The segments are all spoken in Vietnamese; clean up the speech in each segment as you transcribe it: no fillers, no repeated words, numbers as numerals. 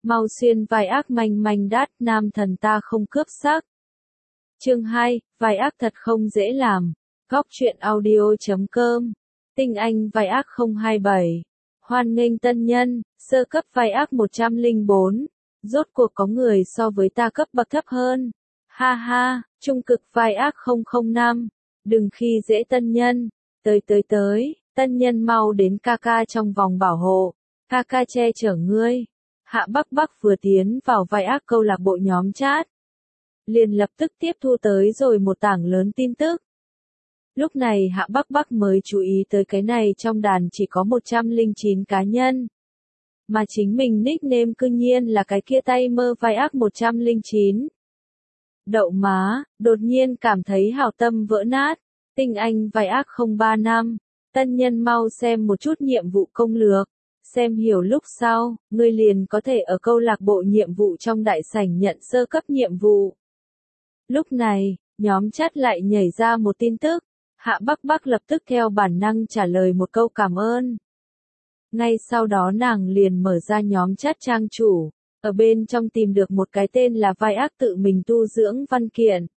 Mau xuyên vai ác manh manh đát, nam thần ta không cướp sắc. Chương 2, vai ác thật không dễ làm. Góc truyện audio.com. Tinh Anh vai ác 027. Hoan nghênh tân nhân, sơ cấp vai ác 104. Rốt cuộc có người so với ta cấp bậc thấp hơn. Ha ha, trung cực vai ác 005. Đừng khi dễ tân nhân. Tới, tân nhân mau đến ca ca trong vòng bảo hộ. Ca ca che chở ngươi. Hạ Bắc Bắc vừa tiến vào vai ác câu lạc bộ nhóm chat, liền lập tức tiếp thu tới rồi một tảng lớn tin tức. Lúc này Hạ Bắc Bắc mới chú ý tới cái này trong đàn chỉ có 109 cá nhân. Mà chính mình nickname cư nhiên là cái kia tay mơ vai ác 109. Đậu má, đột nhiên cảm thấy hảo tâm vỡ nát. Tinh Anh vai ác 035. Tân nhân mau xem một chút nhiệm vụ công lược. Xem hiểu lúc sau, ngươi liền có thể ở câu lạc bộ nhiệm vụ trong đại sảnh nhận sơ cấp nhiệm vụ. Lúc này, nhóm chat lại nhảy ra một tin tức. Hạ Bắc Bắc lập tức theo bản năng trả lời một câu cảm ơn. Ngay sau đó nàng liền mở ra nhóm chat trang chủ, ở bên trong tìm được một cái tên là vai ác tự mình tu dưỡng văn kiện.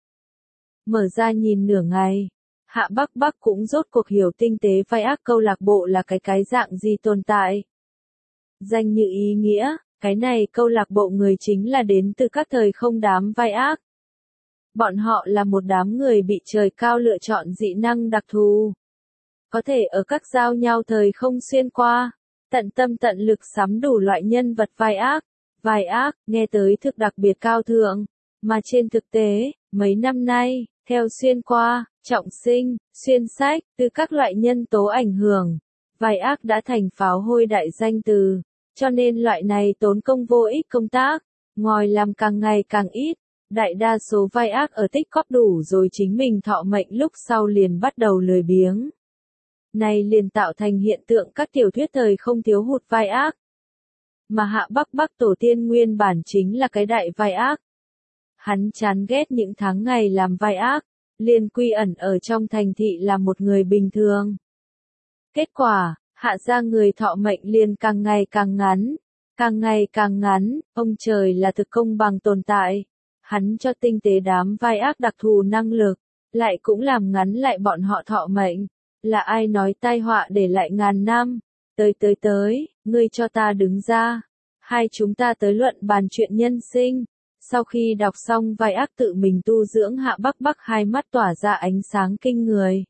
Mở ra nhìn nửa ngày, Hạ Bắc Bắc cũng rốt cuộc hiểu tinh tế vai ác câu lạc bộ là cái dạng gì tồn tại. Danh như ý nghĩa, cái này câu lạc bộ người chính là đến từ các thời không đám vai ác. Bọn họ là một đám người bị trời cao lựa chọn dị năng đặc thù. Có thể ở các giao nhau thời không xuyên qua, tận tâm tận lực sắm đủ loại nhân vật vai ác. Vai ác, nghe tới thực đặc biệt cao thượng, mà trên thực tế, mấy năm nay, theo xuyên qua, trọng sinh, xuyên sách, từ các loại nhân tố ảnh hưởng, vai ác đã thành pháo hôi đại danh từ, cho nên loại này tốn công vô ích công tác, ngòi làm càng ngày càng ít. Đại đa số vai ác ở tích cóp đủ rồi chính mình thọ mệnh lúc sau liền bắt đầu lười biếng. Này liền tạo thành hiện tượng các tiểu thuyết thời không thiếu hụt vai ác. Mà Hạ Bắc Bắc tổ tiên nguyên bản chính là cái đại vai ác. Hắn chán ghét những tháng ngày làm vai ác, liền quy ẩn ở trong thành thị là một người bình thường. Kết quả, Hạ gia người thọ mệnh liền càng ngày càng ngắn. Càng ngày càng ngắn, ông trời là thực công bằng tồn tại. Hắn cho tinh tế đám vai ác đặc thù năng lực, lại cũng làm ngắn lại bọn họ thọ mệnh. Là ai nói tai họa để lại ngàn năm? Tới, ngươi cho ta đứng ra. Hai chúng ta tới luận bàn chuyện nhân sinh. Sau khi đọc xong vai ác tự mình tu dưỡng Hạ Bắc Bắc hai mắt tỏa ra ánh sáng kinh người.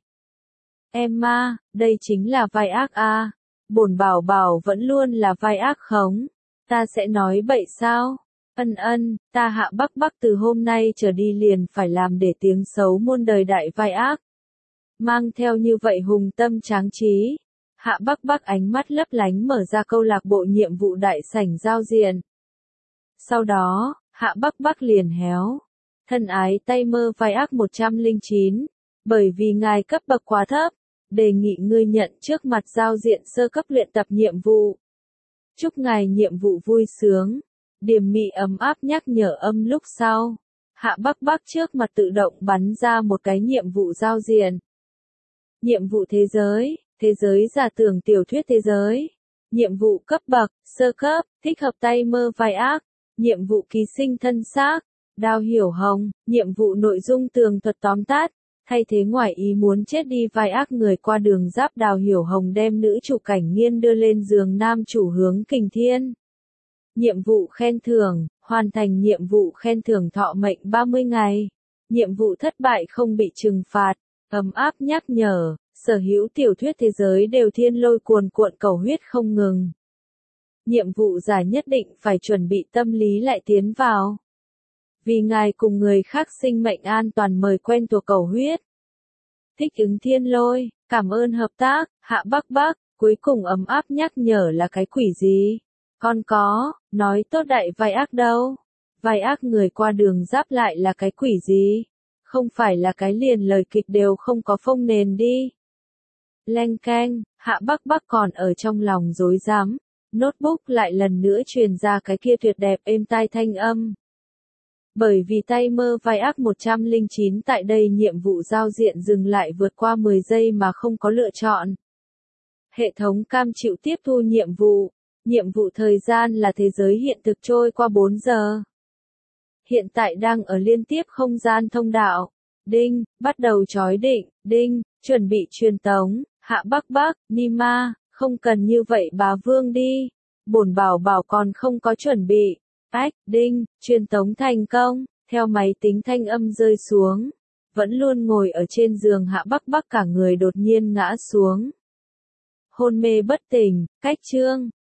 Emma, đây chính là vai ác a. Bổn bảo bảo vẫn luôn là vai ác khống. Ta sẽ nói bậy sao? Ân, ta Hạ Bắc Bắc từ hôm nay trở đi liền phải làm để tiếng xấu muôn đời đại vai ác. Mang theo như vậy hùng tâm tráng trí, Hạ Bắc Bắc ánh mắt lấp lánh mở ra câu lạc bộ nhiệm vụ đại sảnh giao diện. Sau đó, Hạ Bắc Bắc liền héo. Thân ái tay mơ vai ác 109, bởi vì ngài cấp bậc quá thấp, đề nghị ngươi nhận trước mặt giao diện sơ cấp luyện tập nhiệm vụ. Chúc ngài nhiệm vụ vui sướng. Điềm mị ấm áp nhắc nhở âm lúc sau. Hạ Bắc Bắc trước mặt tự động bắn ra một cái nhiệm vụ giao diện. Nhiệm vụ thế giới giả tưởng tiểu thuyết thế giới. Nhiệm vụ cấp bậc, sơ cấp, thích hợp tay mơ vai ác. Nhiệm vụ ký sinh thân xác, Đào Hiểu Hồng. Nhiệm vụ nội dung tường thuật tóm tắt. Thay thế ngoài ý muốn chết đi vai ác người qua đường giáp Đào Hiểu Hồng đem nữ chủ Cảnh Nghiên đưa lên giường nam chủ Hướng Kình Thiên. Nhiệm vụ khen thưởng, hoàn thành nhiệm vụ khen thưởng thọ mệnh 30 ngày. Nhiệm vụ thất bại không bị trừng phạt, ấm áp nhắc nhở, sở hữu tiểu thuyết thế giới đều thiên lôi cuồn cuộn cầu huyết không ngừng. Nhiệm vụ giả nhất định phải chuẩn bị tâm lý lại tiến vào. Vì ngài cùng người khác sinh mệnh an toàn mời quen thuộc cầu huyết. Thích ứng thiên lôi, cảm ơn hợp tác, Hạ Bắc Bắc, cuối cùng ấm áp nhắc nhở là cái quỷ gì? Con có, nói tốt đại vai ác đâu. Vai ác người qua đường giáp lại là cái quỷ gì? Không phải là cái liền lời kịch đều không có phông nền đi. Leng keng, Hạ Bắc Bắc còn ở trong lòng rối rắm. Notebook lại lần nữa truyền ra cái kia tuyệt đẹp êm tai thanh âm. Bởi vì tay mơ vai ác 109 tại đây nhiệm vụ giao diện dừng lại vượt qua 10 giây mà không có lựa chọn. Hệ thống cam chịu tiếp thu nhiệm vụ. Nhiệm vụ thời gian là thế giới hiện thực trôi qua 4 giờ. Hiện tại đang ở liên tiếp không gian thông đạo. Đinh, bắt đầu chói định. Đinh, chuẩn bị truyền tống. Hạ Bắc Bắc, Nima, không cần như vậy bá vương đi. Bổn bảo bảo còn không có chuẩn bị. Ách, đinh, truyền tống thành công. Theo máy tính thanh âm rơi xuống. Vẫn luôn ngồi ở trên giường Hạ Bắc Bắc cả người đột nhiên ngã xuống. Hôn mê bất tỉnh, cách chương.